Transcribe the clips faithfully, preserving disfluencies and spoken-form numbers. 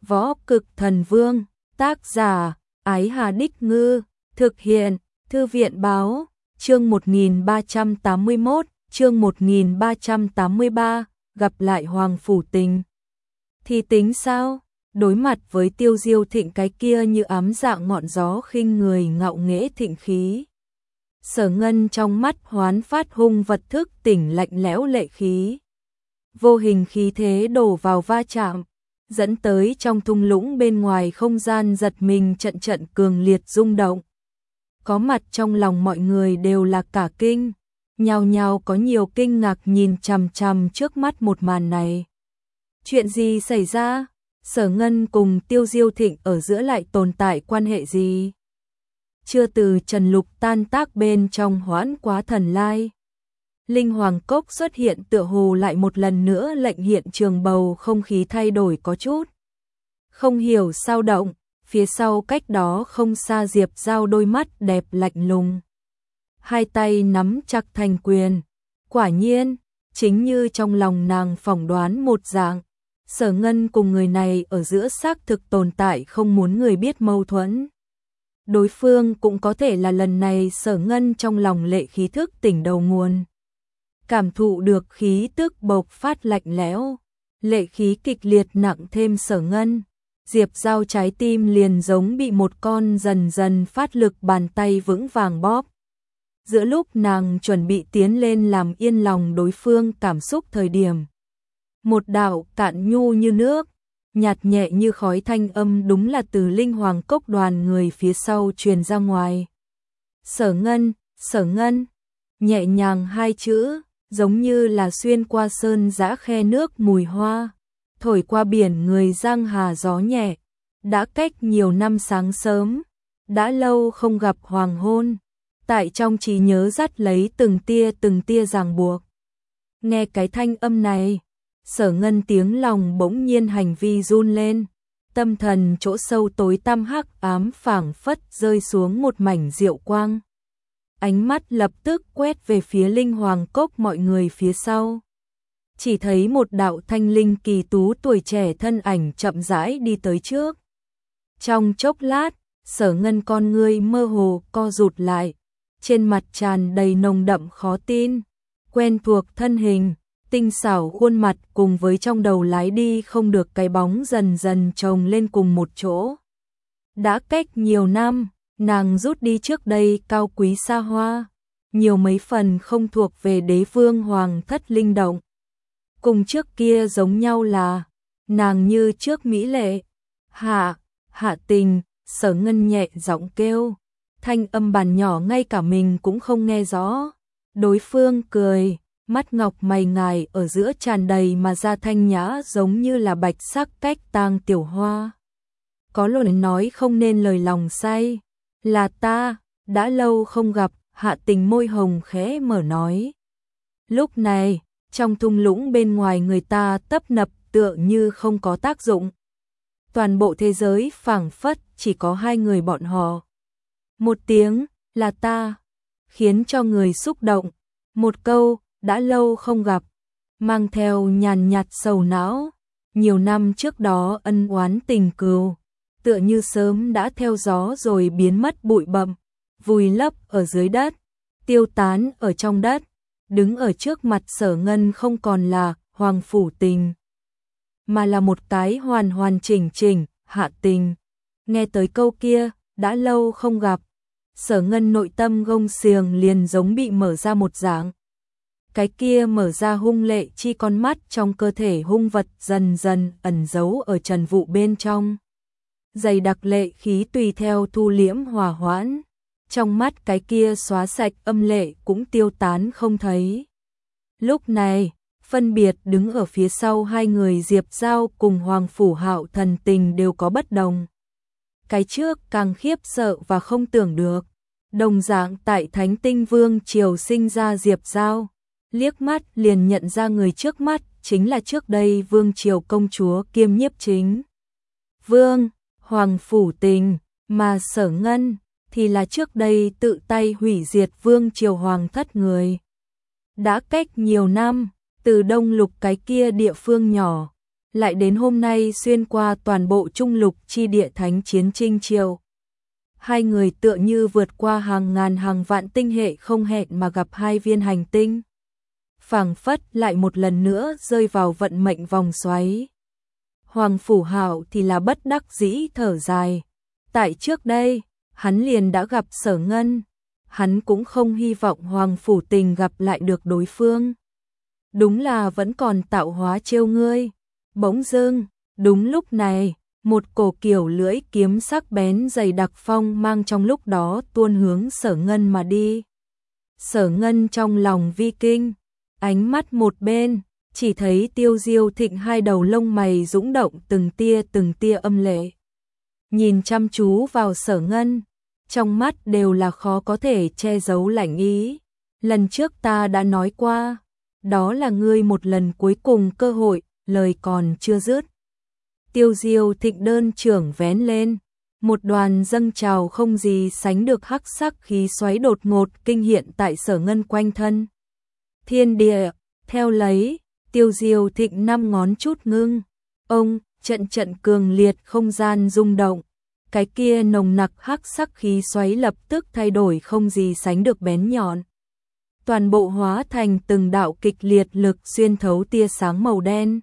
Võ Cực Thần Vương, tác giả, Ái Hà Đích Ngư, thực hiện, Thư viện Báo, chương một nghìn ba trăm tám mươi mốt, chương một nghìn ba trăm tám mươi ba, gặp lại Hoàng Phủ Tình. Thì tính sao? Đối mặt với Tiêu Diêu Thịnh cái kia như ám dạng ngọn gió khinh người ngạo nghễ thịnh khí. Sở Ngân trong mắt hoán phát hung vật thức tỉnh lạnh lẽo lệ khí. Vô hình khí thế đổ vào va chạm, dẫn tới trong thung lũng bên ngoài không gian giật mình trận trận cường liệt rung động. Có mặt trong lòng mọi người đều là cả kinh, nhao nhao có nhiều kinh ngạc nhìn chằm chằm trước mắt một màn này. Chuyện gì xảy ra? Sở Ngân cùng Tiêu Diêu Thịnh ở giữa lại tồn tại quan hệ gì? Chưa từ Trần Lục tan tác bên trong hoãn quá thần lai. Linh Hoàng Cốc xuất hiện tựa hồ lại một lần nữa lệnh hiện trường bầu không khí thay đổi có chút. Không hiểu sao động, phía sau cách đó không xa Diệp Giao đôi mắt đẹp lạnh lùng. Hai tay nắm chặt thành quyền. Quả nhiên, chính như trong lòng nàng phỏng đoán một dạng. Sở Ngân cùng người này ở giữa xác thực tồn tại không muốn người biết mâu thuẫn. Đối phương cũng có thể là lần này Sở Ngân trong lòng lệ khí thức tỉnh đầu nguồn. Cảm thụ được khí tức bộc phát lạnh lẽo, lệ khí kịch liệt nặng thêm Sở Ngân. Diệp Giao trái tim liền giống bị một con dần dần phát lực bàn tay vững vàng bóp. Giữa lúc nàng chuẩn bị tiến lên làm yên lòng đối phương cảm xúc thời điểm. Một đạo cạn nhu như nước, nhạt nhẹ như khói thanh âm đúng là từ Linh Hoàng Cốc đoàn người phía sau truyền ra ngoài. Sở Ngân, Sở Ngân, nhẹ nhàng hai chữ, giống như là xuyên qua sơn giã khe nước mùi hoa, thổi qua biển người giang hà gió nhẹ, đã cách nhiều năm sáng sớm, đã lâu không gặp hoàng hôn, tại trong trí nhớ dắt lấy từng tia từng tia ràng buộc. Nghe cái thanh âm này, Sở Ngân tiếng lòng bỗng nhiên hành vi run lên, tâm thần chỗ sâu tối tăm hắc ám phảng phất rơi xuống một mảnh diệu quang. Ánh mắt lập tức quét về phía Linh Hoàng Cốc mọi người phía sau. Chỉ thấy một đạo thanh linh kỳ tú tuổi trẻ thân ảnh chậm rãi đi tới trước. Trong chốc lát, Sở Ngân con ngươi mơ hồ co rụt lại, trên mặt tràn đầy nồng đậm khó tin, quen thuộc thân hình, tinh xảo khuôn mặt cùng với trong đầu lái đi không được cái bóng dần dần chồng lên cùng một chỗ. Đã cách nhiều năm, nàng rút đi trước đây cao quý xa hoa, nhiều mấy phần không thuộc về đế vương hoàng thất linh động. Cùng trước kia giống nhau là, nàng như trước mỹ lệ, hạ, hạ tình, Sở Ngân nhẹ giọng kêu, thanh âm bàn nhỏ ngay cả mình cũng không nghe rõ. Đối phương cười, mắt ngọc mày ngài ở giữa tràn đầy mà ra thanh nhã giống như là bạch sắc cách tang tiểu hoa. Có lời nói không nên lời lòng say, là ta, đã lâu không gặp, hạ tình môi hồng khẽ mở nói. Lúc này, trong thung lũng bên ngoài người ta tấp nập tựa như không có tác dụng. Toàn bộ thế giới phảng phất chỉ có hai người bọn họ. Một tiếng, là ta, khiến cho người xúc động. Một câu, đã lâu không gặp, mang theo nhàn nhạt sầu não. Nhiều năm trước đó ân oán tình cừu, tựa như sớm đã theo gió rồi biến mất bụi bặm, vùi lấp ở dưới đất, tiêu tán ở trong đất. Đứng ở trước mặt Sở Ngân không còn là Hoàng Phủ Tình, mà là một cái hoàn hoàn chỉnh chỉnh Hạ Tình. Nghe tới câu kia, đã lâu không gặp, Sở Ngân nội tâm gông xiềng liền giống bị mở ra một dạng. Cái kia mở ra hung lệ chi con mắt trong cơ thể hung vật dần dần ẩn giấu ở trần vụ bên trong. Dày đặc lệ khí tùy theo thu liễm hòa hoãn. Trong mắt cái kia xóa sạch âm lệ cũng tiêu tán không thấy. Lúc này, phân biệt đứng ở phía sau hai người Diệp Giao cùng Hoàng Phủ Hạo thần tình đều có bất đồng. Cái trước càng khiếp sợ và không tưởng được. Đồng dạng tại Thánh Tinh Vương triều sinh ra Diệp Giao, liếc mắt liền nhận ra người trước mắt chính là trước đây Vương triều công chúa kiêm nhiếp chính Vương, Hoàng Phủ Tình, mà Sở Ngân thì là trước đây tự tay hủy diệt Vương triều hoàng thất người. Đã cách nhiều năm, từ Đông Lục cái kia địa phương nhỏ, lại đến hôm nay xuyên qua toàn bộ trung lục chi địa thánh chiến Trinh Triều. Hai người tựa như vượt qua hàng ngàn hàng vạn tinh hệ không hẹn mà gặp hai viên hành tinh. Phảng phất lại một lần nữa rơi vào vận mệnh vòng xoáy. Hoàng Phủ Hạo thì là bất đắc dĩ thở dài. Tại trước đây, hắn liền đã gặp Sở Ngân. Hắn cũng không hy vọng Hoàng Phủ Tình gặp lại được đối phương. Đúng là vẫn còn tạo hóa trêu ngươi. Bỗng dưng, đúng lúc này, một cổ kiểu lưỡi kiếm sắc bén dày đặc phong mang trong lúc đó tuôn hướng Sở Ngân mà đi. Sở Ngân trong lòng vi kinh, ánh mắt một bên, chỉ thấy Tiêu Diêu Thịnh hai đầu lông mày dũng động từng tia từng tia âm lệ. Nhìn chăm chú vào Sở Ngân, trong mắt đều là khó có thể che giấu lạnh ý. Lần trước ta đã nói qua, đó là ngươi một lần cuối cùng cơ hội, lời còn chưa dứt. Tiêu Diêu Thịnh đơn trưởng vén lên, một đoàn dâng trào không gì sánh được hắc sắc khí xoáy đột ngột kinh hiện tại Sở Ngân quanh thân. Thiên địa, theo lấy, Tiêu Diêu Thịnh năm ngón chút ngưng, ông, trận trận cường liệt không gian rung động, cái kia nồng nặc hắc sắc khí xoáy lập tức thay đổi không gì sánh được bén nhọn. Toàn bộ hóa thành từng đạo kịch liệt lực xuyên thấu tia sáng màu đen.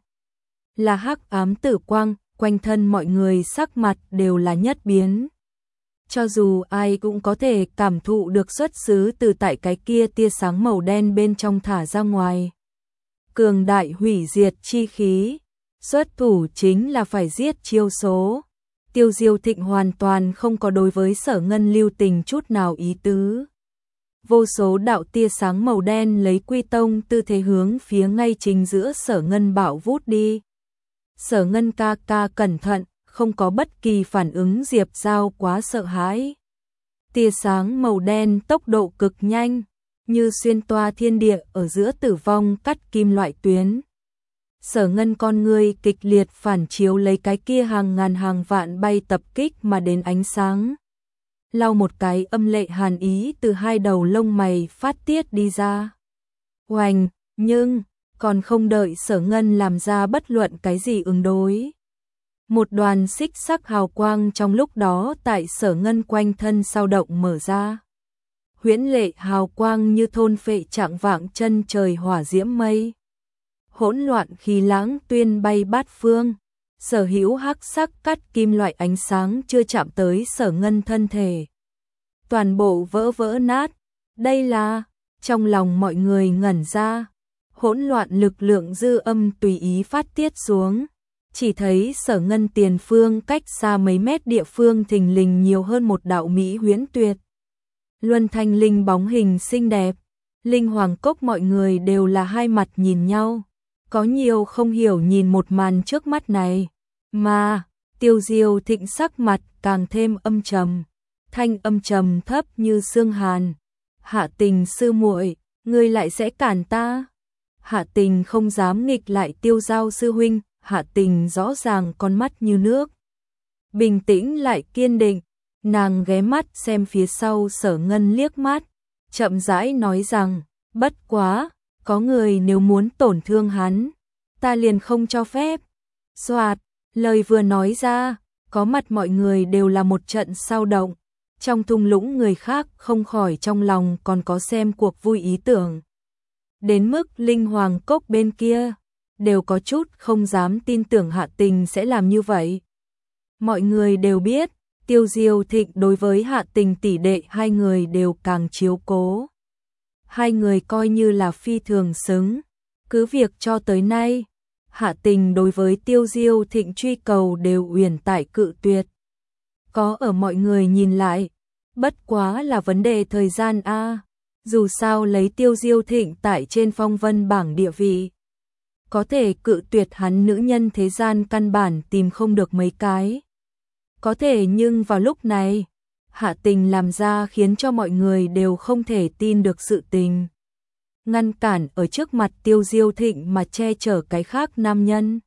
Là hắc ám tử quang, quanh thân mọi người sắc mặt đều là nhất biến. Cho dù ai cũng có thể cảm thụ được xuất xứ từ tại cái kia tia sáng màu đen bên trong thả ra ngoài. Cường đại hủy diệt chi khí, xuất thủ chính là phải giết chiêu số. Tiêu Diêu Thịnh hoàn toàn không có đối với Sở Ngân lưu tình chút nào ý tứ. Vô số đạo tia sáng màu đen lấy quy tông tư thế hướng phía ngay chính giữa Sở Ngân bạo vút đi. Sở Ngân ca ca cẩn thận, không có bất kỳ phản ứng. Diệp Giao quá sợ hãi. Tia sáng màu đen tốc độ cực nhanh, như xuyên toa thiên địa ở giữa tử vong cắt kim loại tuyến. Sở Ngân con người kịch liệt phản chiếu lấy cái kia hàng ngàn hàng vạn bay tập kích mà đến ánh sáng. Lau một cái âm lệ hàn ý từ hai đầu lông mày phát tiết đi ra. Oành, nhưng còn không đợi Sở Ngân làm ra bất luận cái gì ứng đối. Một đoàn xích sắc hào quang trong lúc đó tại Sở Ngân quanh thân sao động mở ra. Huyễn lệ hào quang như thôn phệ trạng vạng chân trời hỏa diễm mây. Hỗn loạn khí lãng tuyên bay bát phương. Sở hữu hắc sắc cắt kim loại ánh sáng chưa chạm tới Sở Ngân thân thể. Toàn bộ vỡ vỡ nát. Đây là, trong lòng mọi người ngẩn ra. Hỗn loạn lực lượng dư âm tùy ý phát tiết xuống. Chỉ thấy Sở Ngân tiền phương cách xa mấy mét địa phương thình lình nhiều hơn một đạo mỹ huyễn tuyệt. Luân thanh linh bóng hình xinh đẹp. Linh Hoàng Cốc mọi người đều là hai mặt nhìn nhau. Có nhiều không hiểu nhìn một màn trước mắt này. Mà, Tiêu Diêu Thịnh sắc mặt càng thêm âm trầm. Thanh âm trầm thấp như xương hàn. Hạ Tình sư muội, ngươi lại sẽ cản ta? Hạ Tình không dám nghịch lại Tiêu Giao sư huynh. Hạ Tình rõ ràng con mắt như nước. Bình tĩnh lại kiên định. Nàng ghé mắt xem phía sau Sở Ngân liếc mắt. Chậm rãi nói rằng, bất quá, có người nếu muốn tổn thương hắn, ta liền không cho phép. Soạt, lời vừa nói ra, có mặt mọi người đều là một trận sao động. Trong thung lũng người khác không khỏi trong lòng còn có xem cuộc vui ý tưởng. Đến mức Linh Hoàng Cốc bên kia, đều có chút không dám tin tưởng Hạ Tình sẽ làm như vậy. Mọi người đều biết, Tiêu Diêu Thịnh đối với Hạ Tình tỷ đệ hai người đều càng chiếu cố. Hai người coi như là phi thường xứng. Cứ việc cho tới nay, Hạ Tình đối với Tiêu Diêu Thịnh truy cầu đều uyển tại cự tuyệt. Có ở mọi người nhìn lại, bất quá là vấn đề thời gian a. Dù sao lấy Tiêu Diêu Thịnh tại trên phong vân bảng địa vị, có thể cự tuyệt hắn nữ nhân thế gian căn bản tìm không được mấy cái. Có thể nhưng vào lúc này, Hạ Tình làm ra khiến cho mọi người đều không thể tin được sự tình. Ngăn cản ở trước mặt Tiêu Diêu Thịnh mà che chở cái khác nam nhân.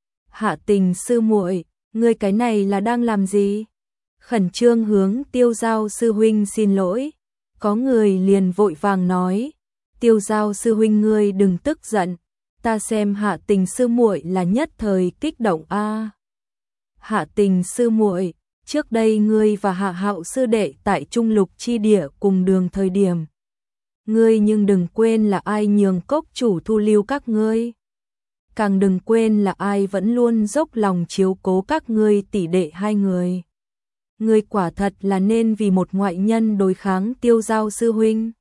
Hạ Tình sư muội, ngươi cái này là đang làm gì? Khẩn trương hướng Tiêu Giao sư huynh xin lỗi. Có người liền vội vàng nói, Tiêu Giao sư huynh ngươi đừng tức giận. Ta xem Hạ Tình sư muội là nhất thời kích động a. À. Hạ Tình sư muội, trước đây ngươi và Hạ Hạo sư đệ tại Trung Lục chi địa cùng đường thời điểm. Ngươi nhưng đừng quên là ai nhường cốc chủ thu lưu các ngươi. Càng đừng quên là ai vẫn luôn dốc lòng chiếu cố các ngươi tỷ đệ hai người. Ngươi quả thật là nên vì một ngoại nhân đối kháng Tiêu Giao sư huynh.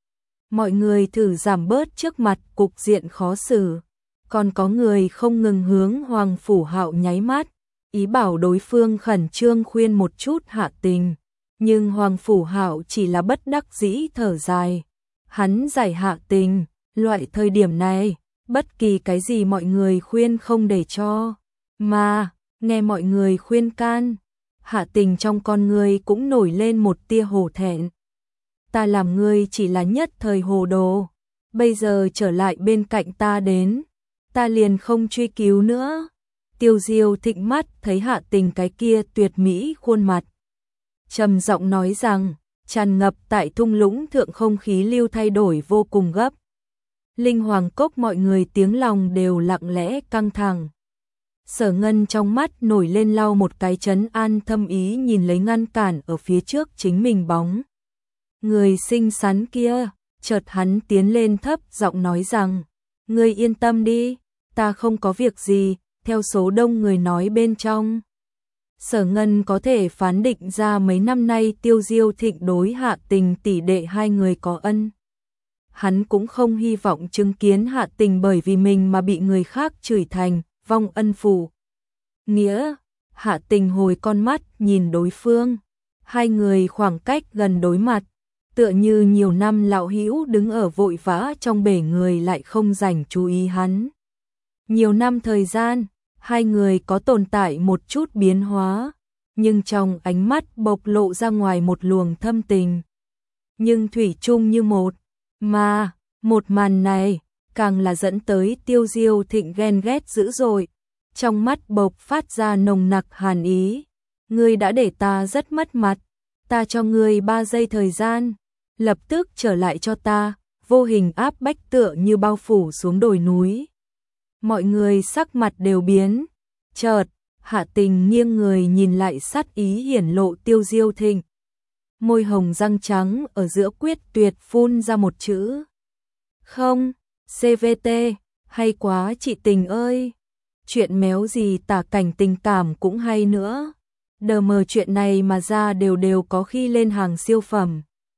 Mọi người thử giảm bớt trước mặt cục diện khó xử. Còn có người không ngừng hướng Hoàng Phủ Hạo nháy mắt, ý bảo đối phương khẩn trương khuyên một chút Hạ Tình. Nhưng Hoàng Phủ Hạo chỉ là bất đắc dĩ thở dài. Hắn giải Hạ Tình, loại thời điểm này, bất kỳ cái gì mọi người khuyên không để cho. Mà, nghe mọi người khuyên can, Hạ Tình trong con người cũng nổi lên một tia hổ thẹn. Ta làm ngươi chỉ là nhất thời hồ đồ, bây giờ trở lại bên cạnh ta đến, ta liền không truy cứu nữa. Tiêu Diêu thịnh mắt thấy Hạ Tình cái kia tuyệt mỹ khuôn mặt, trầm giọng nói rằng, tràn ngập tại thung lũng thượng không khí lưu thay đổi vô cùng gấp. Linh Hoàng Cốc mọi người tiếng lòng đều lặng lẽ căng thẳng. Sở Ngân trong mắt nổi lên lau một cái trấn an thâm ý nhìn lấy ngăn cản ở phía trước chính mình bóng. Người xinh xắn kia, chợt hắn tiến lên thấp giọng nói rằng, ngươi yên tâm đi, ta không có việc gì, theo số đông người nói bên trong. Sở Ngân có thể phán định ra mấy năm nay Tiêu Diêu Thịnh đối Hạ Tình tỷ đệ hai người có ân. Hắn cũng không hy vọng chứng kiến Hạ Tình bởi vì mình mà bị người khác chửi thành vong ân phụ nghĩa. Hạ Tình hồi con mắt nhìn đối phương, hai người khoảng cách gần đối mặt, tựa như nhiều năm lão hữu đứng ở vội vã trong bể người lại không dành chú ý hắn. Nhiều năm thời gian, hai người có tồn tại một chút biến hóa, nhưng trong ánh mắt bộc lộ ra ngoài một luồng thâm tình. Nhưng thủy chung như một, mà, một màn này, càng là dẫn tới Tiêu Diêu Thịnh ghen ghét dữ dội, trong mắt bộc phát ra nồng nặc hàn ý. Ngươi đã để ta rất mất mặt, ta cho ngươi ba giây thời gian, lập tức trở lại cho ta, vô hình áp bách tựa như bao phủ xuống đồi núi. Mọi người sắc mặt đều biến, chợt, Hạ Tình nghiêng người nhìn lại sát ý hiển lộ Tiêu Diêu Thịnh. Môi hồng răng trắng ở giữa quyết tuyệt phun ra một chữ. Không, xê vê tê, hay quá chị Tình ơi. Chuyện méo gì tả cảnh tình cảm cũng hay nữa. Đờ mờ chuyện này mà ra đều đều có khi lên hàng siêu phẩm.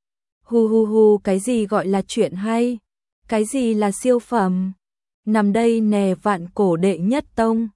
Hu hu hu, cái gì gọi là chuyện hay? Cái gì là siêu phẩm? Nằm đây nè vạn cổ đệ nhất tông.